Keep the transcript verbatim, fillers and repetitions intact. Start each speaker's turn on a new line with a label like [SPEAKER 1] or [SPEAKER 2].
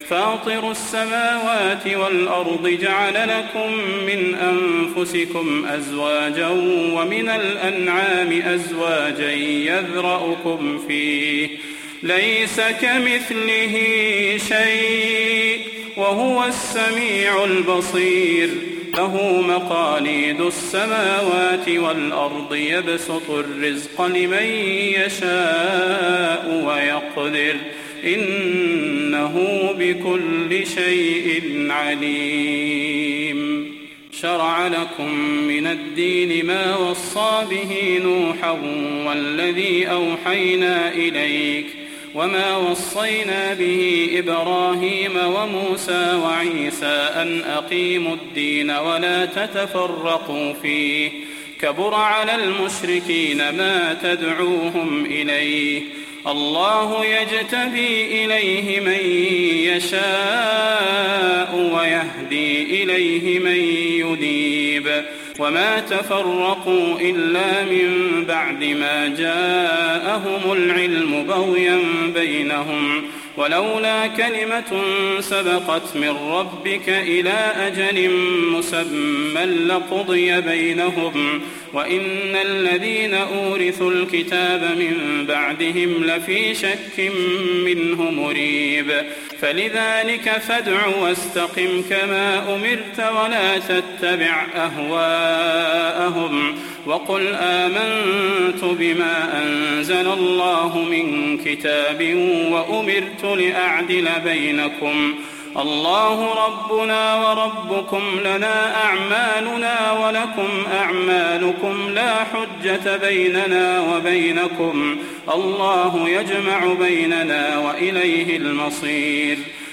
[SPEAKER 1] فاطر السماوات والأرض جعل لكم من أنفسكم أزواجا ومن الأنعام أزواجا يذرأكم فيه ليس كمثله شيء وهو السميع البصير له مقاليد السماوات والأرض يبسط الرزق لمن يشاء ويقدر إنه بكل شيء عليم شرع لكم من الدين ما وصى به نوحا والذي أوحينا إليك وما وصينا به إبراهيم وموسى وعيسى أن أقيموا الدين ولا تتفرقوا فيه كبر على المشركين ما تدعوهم إليه الله يجتبي إليه من يشاء ويهدي إليه من ينيب وما تفرقوا إلا من بعد ما جاءهم العلم بغيا بينهم ولولا كلمة سبقت من ربك إلى أجل مسمى لقضي بينهم وإن الذين أورثوا الكتاب من بعدهم لفي شك منه مريب فلذلك فادع واستقم كما أمرت ولا تتبع أهواءهم وقل آمنت بما أنزل الله من كتاب وأمرت لأعدل بينكم الله ربنا وربكم لنا أعمالنا ولكم أعمالكم لا حجة بيننا وبينكم الله يجمع بيننا وإليه المصير